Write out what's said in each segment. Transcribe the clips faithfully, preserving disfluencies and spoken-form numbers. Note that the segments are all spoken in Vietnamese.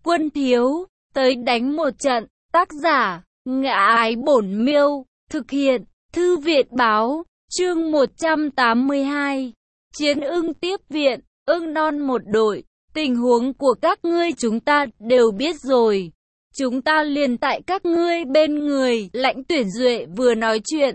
Quân thiếu, tới đánh một trận. Tác giả, Ngã Ái Bổn Miêu. Thực hiện, Thư viện báo. Chương một trăm tám mươi hai. Chiến ưng tiếp viện, ưng non một đội. Tình huống của các ngươi chúng ta đều biết rồi. Chúng ta liền tại các ngươi bên người. Lãnh Tuyển Duệ vừa nói chuyện.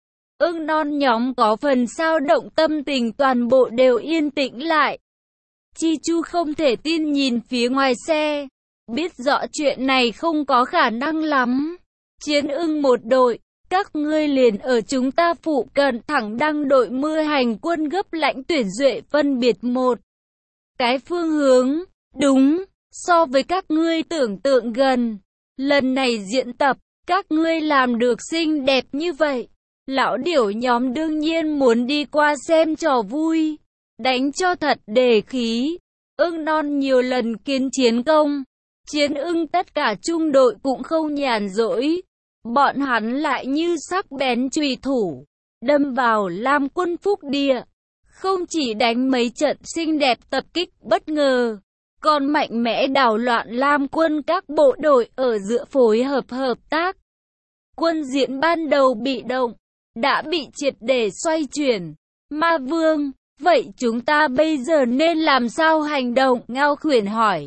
Ưng non nhóm có phần sao động, tâm tình toàn bộ đều yên tĩnh lại. Chi Chu không thể tin nhìn phía ngoài xe. Biết rõ chuyện này không có khả năng lắm. Chiến ưng một đội. Các ngươi liền ở chúng ta phụ cận, thẳng đăng đội mưa hành quân gấp. Lãnh Tuyển Duệ phân biệt một cái phương hướng. Đúng, so với các ngươi tưởng tượng gần. Lần này diễn tập, các ngươi làm được xinh đẹp như vậy. Lão điểu nhóm đương nhiên muốn đi qua xem trò vui. Đánh cho thật đề khí. Ưng non nhiều lần kiến chiến công. Chiến ưng tất cả trung đội cũng không nhàn rỗi. Bọn hắn lại như sắc bén chùy thủ, đâm vào Lam quân phúc địa. Không chỉ đánh mấy trận xinh đẹp tập kích bất ngờ, còn mạnh mẽ đảo loạn Lam quân các bộ đội ở giữa phối hợp hợp tác. Quân diễn ban đầu bị động, đã bị triệt để xoay chuyển. Ma Vương, vậy chúng ta bây giờ nên làm sao hành động? Ngao Khuyển hỏi.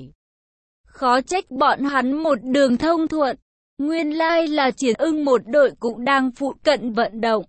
Khó trách bọn hắn một đường thông thuận. Nguyên lai là Chiến ưng một đội cũng đang phụ cận vận động.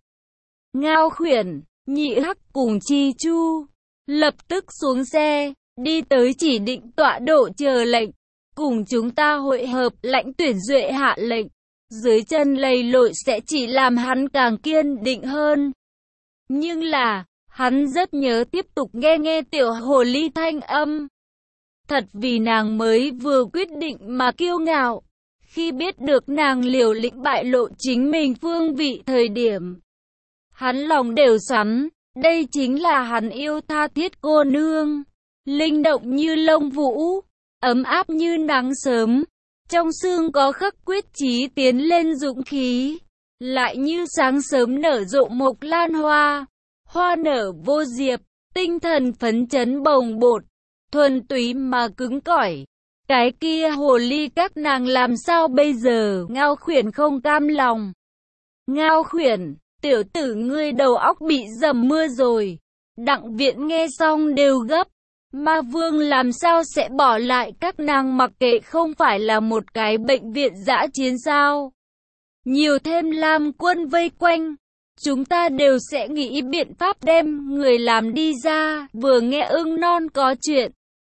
Ngao Khuyển, Nhị Hắc cùng Chi Chu lập tức xuống xe, đi tới chỉ định tọa độ chờ lệnh. Cùng chúng ta hội hợp. Lãnh Tuyển Duệ hạ lệnh. Dưới chân lầy lội sẽ chỉ làm hắn càng kiên định hơn. Nhưng là, hắn rất nhớ tiếp tục nghe nghe tiểu hồ ly thanh âm. Thật vì nàng mới vừa quyết định mà kiêu ngạo. Khi biết được nàng liều lĩnh bại lộ chính mình phương vị thời điểm, hắn lòng đều xoắn. Đây chính là hắn yêu tha thiết cô nương. Linh động như lông vũ, ấm áp như nắng sớm. Trong xương có khắc quyết chí tiến lên dũng khí. Lại như sáng sớm nở rộ mộc lan hoa. Hoa nở vô diệp, tinh thần phấn chấn bồng bột. Thuần túy mà cứng cỏi. Cái kia hồ ly các nàng làm sao bây giờ? Ngao Khuyển không cam lòng. Ngao Khuyển, tiểu tử ngươi đầu óc bị dầm mưa rồi. Đặng Viện nghe xong đều gấp. Ma Vương làm sao sẽ bỏ lại các nàng mặc kệ, không phải là một cái bệnh viện dã chiến sao? Nhiều thêm Lam quân vây quanh, chúng ta đều sẽ nghĩ biện pháp đem người làm đi ra. Vừa nghe ưng non có chuyện,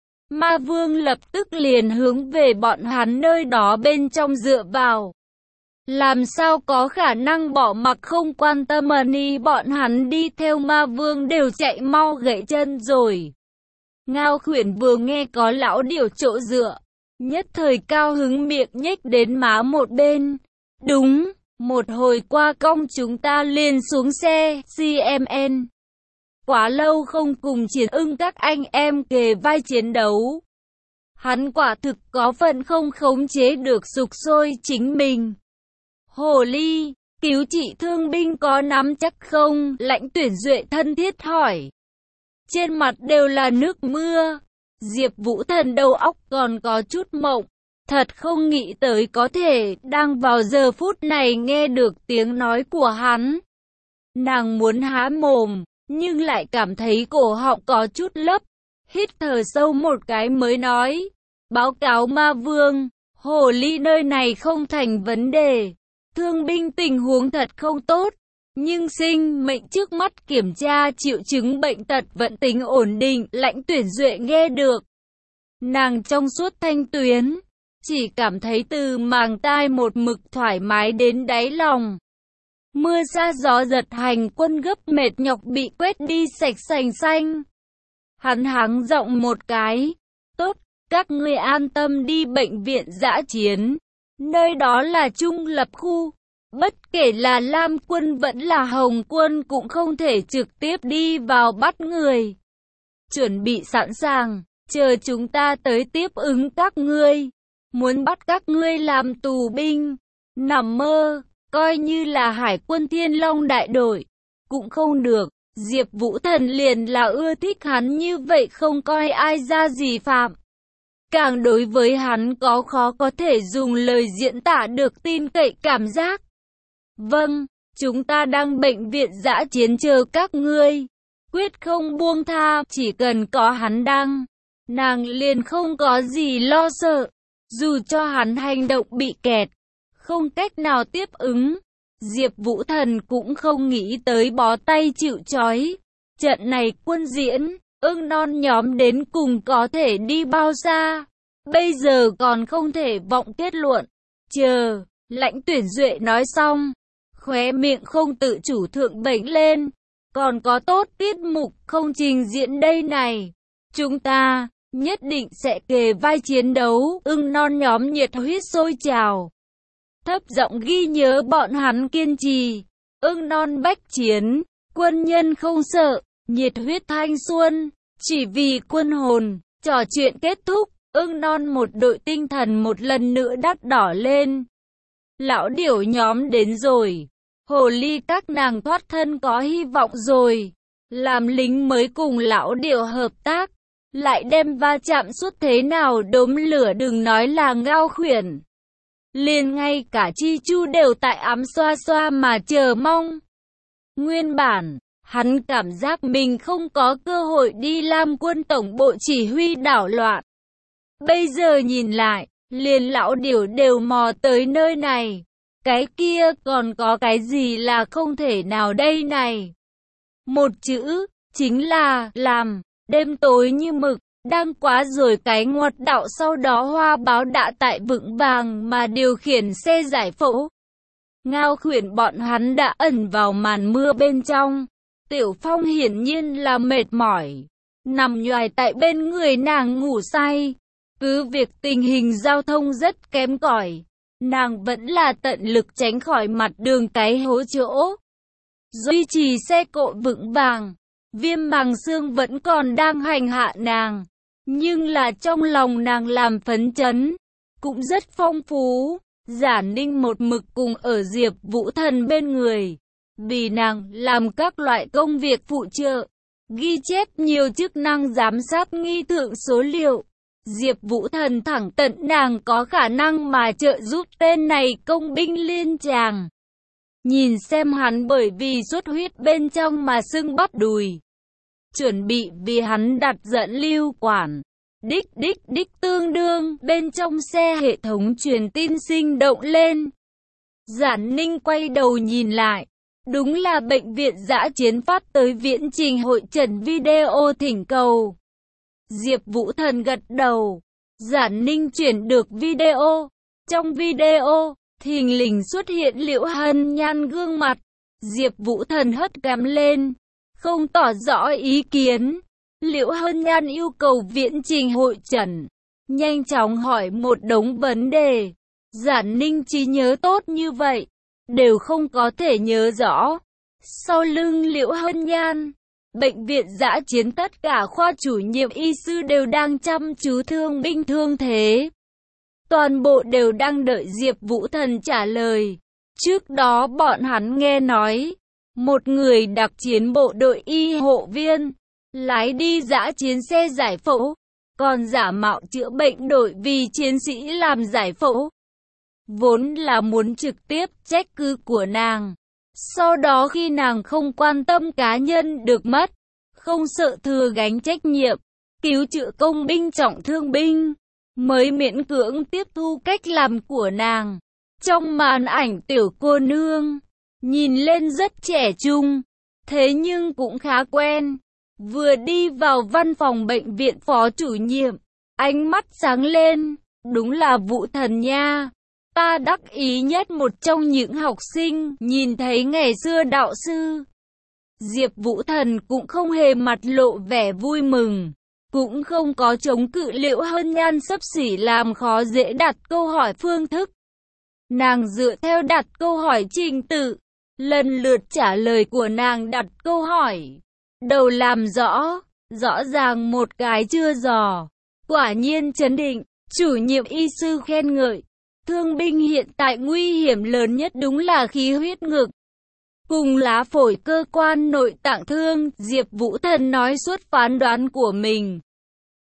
Ma Vương lập tức liền hướng về bọn hắn nơi đó bên trong dựa vào. Làm sao có khả năng bỏ mặc không quan tâm ni bọn hắn đi theo Ma Vương đều chạy mau gãy chân rồi. Ngao Khuyển vừa nghe có lão điểu chỗ dựa, nhất thời cao hứng, miệng nhếch đến má một bên. Đúng, một hồi qua cong chúng ta liền xuống xe, xê em en. Quá lâu không cùng Chiến ưng các anh em kề vai chiến đấu. Hắn quả thực có phần không khống chế được sục sôi chính mình. Hồ ly, cứu trị thương binh có nắm chắc không? Lãnh Tuyển Duệ thân thiết hỏi. Trên mặt đều là nước mưa. Diệp Vũ Thần đầu óc còn có chút mộng. Thật không nghĩ tới có thể đang vào giờ phút này nghe được tiếng nói của hắn. Nàng muốn há mồm, nhưng lại cảm thấy cổ họng có chút lấp. Hít thở sâu một cái mới nói. Báo cáo Ma Vương, hồ ly nơi này không thành vấn đề. Thương binh tình huống thật không tốt. Nhưng sinh mệnh trước mắt kiểm tra triệu chứng bệnh tật vẫn tính ổn định. Lãnh Tuyển Duệ nghe được. Nàng trong suốt thanh tuyến, chỉ cảm thấy từ màng tai một mực thoải mái đến đáy lòng. Mưa sa gió giật, hành quân gấp mệt nhọc bị quét đi sạch sành xanh. Hắn hắng giọng một cái. Tốt, các ngươi an tâm đi bệnh viện dã chiến. Nơi đó là trung lập khu. Bất kể là Lam quân vẫn là Hồng quân cũng không thể trực tiếp đi vào bắt người. Chuẩn bị sẵn sàng, chờ chúng ta tới tiếp ứng các ngươi. Muốn bắt các ngươi làm tù binh, nằm mơ, coi như là Hải quân Thiên Long đại đội, cũng không được. Diệp Vũ Thần liền là ưa thích hắn như vậy, không coi ai ra gì phạm. càng đối với hắn có khó có thể dùng lời diễn tả được tin cậy cảm giác. Vâng, chúng ta đang bệnh viện dã chiến chờ các ngươi. Quyết không buông tha, chỉ cần có hắn đăng, nàng liền không có gì lo sợ. Dù cho hắn hành động bị kẹt, không cách nào tiếp ứng, Diệp Vũ Thần cũng không nghĩ tới bó tay chịu trói. Trận này quân diễn, ưng non nhóm đến cùng có thể đi bao xa, bây giờ còn không thể vọng kết luận. Chờ, Lãnh Tuyển Duệ nói xong, khóe miệng không tự chủ thượng bệnh lên. Còn có tốt tiết mục không trình diễn đây này. Chúng ta nhất định sẽ kề vai chiến đấu. Ưng non nhóm nhiệt huyết sôi trào, thấp giọng ghi nhớ bọn hắn kiên trì. Ưng non bách chiến, quân nhân không sợ, nhiệt huyết thanh xuân, chỉ vì quân hồn. Trò chuyện kết thúc, ưng non một đội tinh thần một lần nữa đắt đỏ lên. Lão điểu nhóm đến rồi. Hồ ly các nàng thoát thân có hy vọng rồi. Làm lính mới cùng lão điểu hợp tác, lại đem va chạm suốt thế nào đốm lửa, đừng nói là Ngao Khuyển. Liền ngay cả Chi Chu đều tại ám xoa xoa mà chờ mong. Nguyên bản, hắn cảm giác mình không có cơ hội đi Lam quân tổng bộ chỉ huy đảo loạn. Bây giờ nhìn lại, liền lão điểu đều mò tới nơi này. Cái kia còn có cái gì là không thể nào đây này? Một chữ, chính là làm. Đêm tối như mực, đang quá rồi cái ngoặt đạo, sau đó Hoa Báo đã tại vững vàng mà điều khiển xe giải phẫu. Ngao Khuyển bọn hắn đã ẩn vào màn mưa bên trong. Tiểu Phong hiển nhiên là mệt mỏi, nằm nhoài tại bên người nàng ngủ say. Cứ việc tình hình giao thông rất kém cỏi, nàng vẫn là tận lực tránh khỏi mặt đường cái hố chỗ, duy trì xe cộ vững vàng. Viêm màng xương vẫn còn đang hành hạ nàng, nhưng là trong lòng nàng làm phấn chấn, cũng rất phong phú. Giả Ninh một mực cùng ở Diệp Vũ Thần bên người, vì nàng làm các loại công việc phụ trợ, ghi chép nhiều chức năng giám sát nghi thượng số liệu. Diệp Vũ Thần thẳng tận nàng có khả năng mà trợ giúp tên này công binh liên tràng. Nhìn xem hắn bởi vì xuất huyết bên trong mà sưng bắp đùi, chuẩn bị vì hắn đặt dẫn lưu quản. Đích đích đích tương đương, bên trong xe hệ thống truyền tin sinh động lên. Giản Ninh quay đầu nhìn lại, đúng là bệnh viện dã chiến phát tới viễn trình hội trần video thỉnh cầu. Diệp Vũ Thần gật đầu, Giản Ninh chuyển được video. Trong video, thình lình xuất hiện Liễu Hân Nhan gương mặt. Diệp Vũ Thần hất cằm lên, không tỏ rõ ý kiến. Liễu Hân Nhan yêu cầu viễn trình hội trần, nhanh chóng hỏi một đống vấn đề. Giản Ninh trí nhớ tốt như vậy, đều không có thể nhớ rõ. Sau lưng Liễu Hân Nhan, bệnh viện dã chiến tất cả khoa chủ nhiệm y sư đều đang chăm chú thương binh thương thế. Toàn bộ đều đang đợi Diệp Vũ Thần trả lời. Trước đó bọn hắn nghe nói, một người đặc chiến bộ đội y hộ viên, lái đi dã chiến xe giải phẫu, còn giả mạo chữa bệnh đội vì chiến sĩ làm giải phẫu. Vốn là muốn trực tiếp trách cứ của nàng. Sau đó khi nàng không quan tâm cá nhân được mất, không sợ thừa gánh trách nhiệm, cứu chữa công binh trọng thương binh, mới miễn cưỡng tiếp thu cách làm của nàng. Trong màn ảnh tiểu cô nương, nhìn lên rất trẻ trung, thế nhưng cũng khá quen. Vừa đi vào văn phòng bệnh viện phó chủ nhiệm, ánh mắt sáng lên, đúng là Vũ Thần nha. Ta đắc ý nhất một trong những học sinh nhìn thấy ngày xưa đạo sư. Diệp Vũ Thần cũng không hề mặt lộ vẻ vui mừng, cũng không có chống cự Liễu Hân Nhan xấp xỉ làm khó dễ đặt câu hỏi phương thức. Nàng dựa theo đặt câu hỏi trình tự, lần lượt trả lời của nàng đặt câu hỏi. Đầu làm rõ, rõ ràng một cái chưa dò. Quả nhiên trấn định, chủ nhiệm y sư khen ngợi. Thương binh hiện tại nguy hiểm lớn nhất đúng là khí huyết ngực cùng lá phổi cơ quan nội tạng thương. Diệp Vũ Thần nói suốt phán đoán của mình.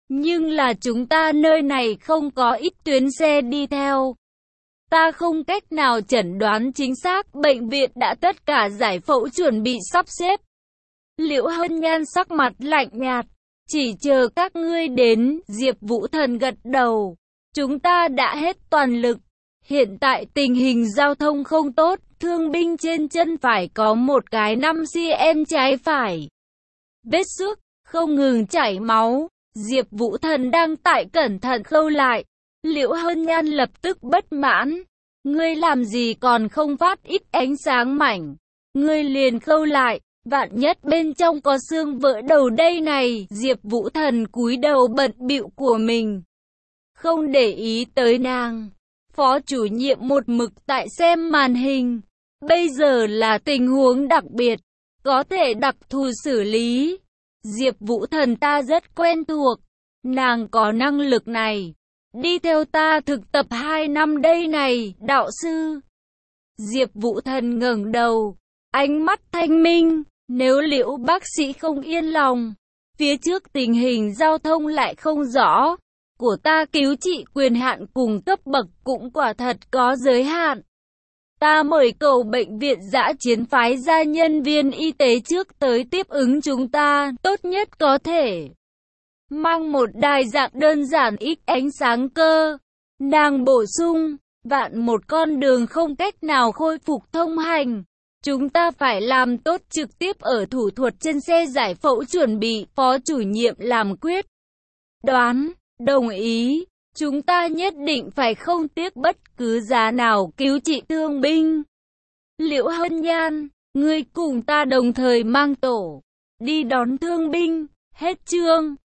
Nhưng là chúng ta nơi này không có ít tuyến xe đi theo. Ta không cách nào chẩn đoán chính xác, bệnh viện đã tất cả giải phẫu chuẩn bị sắp xếp. Liễu Hân Nhan sắc mặt lạnh nhạt, chỉ chờ các ngươi đến. Diệp Vũ Thần gật đầu, chúng ta đã hết toàn lực. Hiện tại tình hình giao thông không tốt, thương binh trên chân phải có một cái năm xăng-ti-mét trái phải. Vết xước, không ngừng chảy máu. Diệp Vũ Thần đang tại cẩn thận khâu lại. Liễu Hân Nhan lập tức bất mãn. Ngươi làm gì còn không phát ít ánh sáng mảnh. Ngươi liền khâu lại, vạn nhất bên trong có xương vỡ đầu đây này. Diệp Vũ Thần cúi đầu bận bịu của mình, không để ý tới nàng. Phó chủ nhiệm một mực tại xem màn hình. Bây giờ là tình huống đặc biệt, có thể đặc thù xử lý. Diệp Vũ Thần ta rất quen thuộc, nàng có năng lực này. Đi theo ta thực tập hai năm đây này, đạo sư. Diệp Vũ Thần ngẩng đầu, ánh mắt thanh minh. Nếu Liễu bác sĩ không yên lòng, phía trước tình hình giao thông lại không rõ, của ta cứu trị quyền hạn cùng cấp bậc cũng quả thật có giới hạn. Ta mời cầu bệnh viện dã chiến phái ra nhân viên y tế trước tới tiếp ứng chúng ta, tốt nhất có thể mang một đài dạng đơn giản ít ánh sáng cơ. Nàng bổ sung, vạn một con đường không cách nào khôi phục thông hành, chúng ta phải làm tốt trực tiếp ở thủ thuật trên xe giải phẫu chuẩn bị. Phó chủ nhiệm làm quyết đoán, đồng ý. Chúng ta nhất định phải không tiếc bất cứ giá nào cứu trị thương binh. Liễu Hân Nhan, ngươi cùng ta đồng thời mang tổ đi đón thương binh. Hết chương.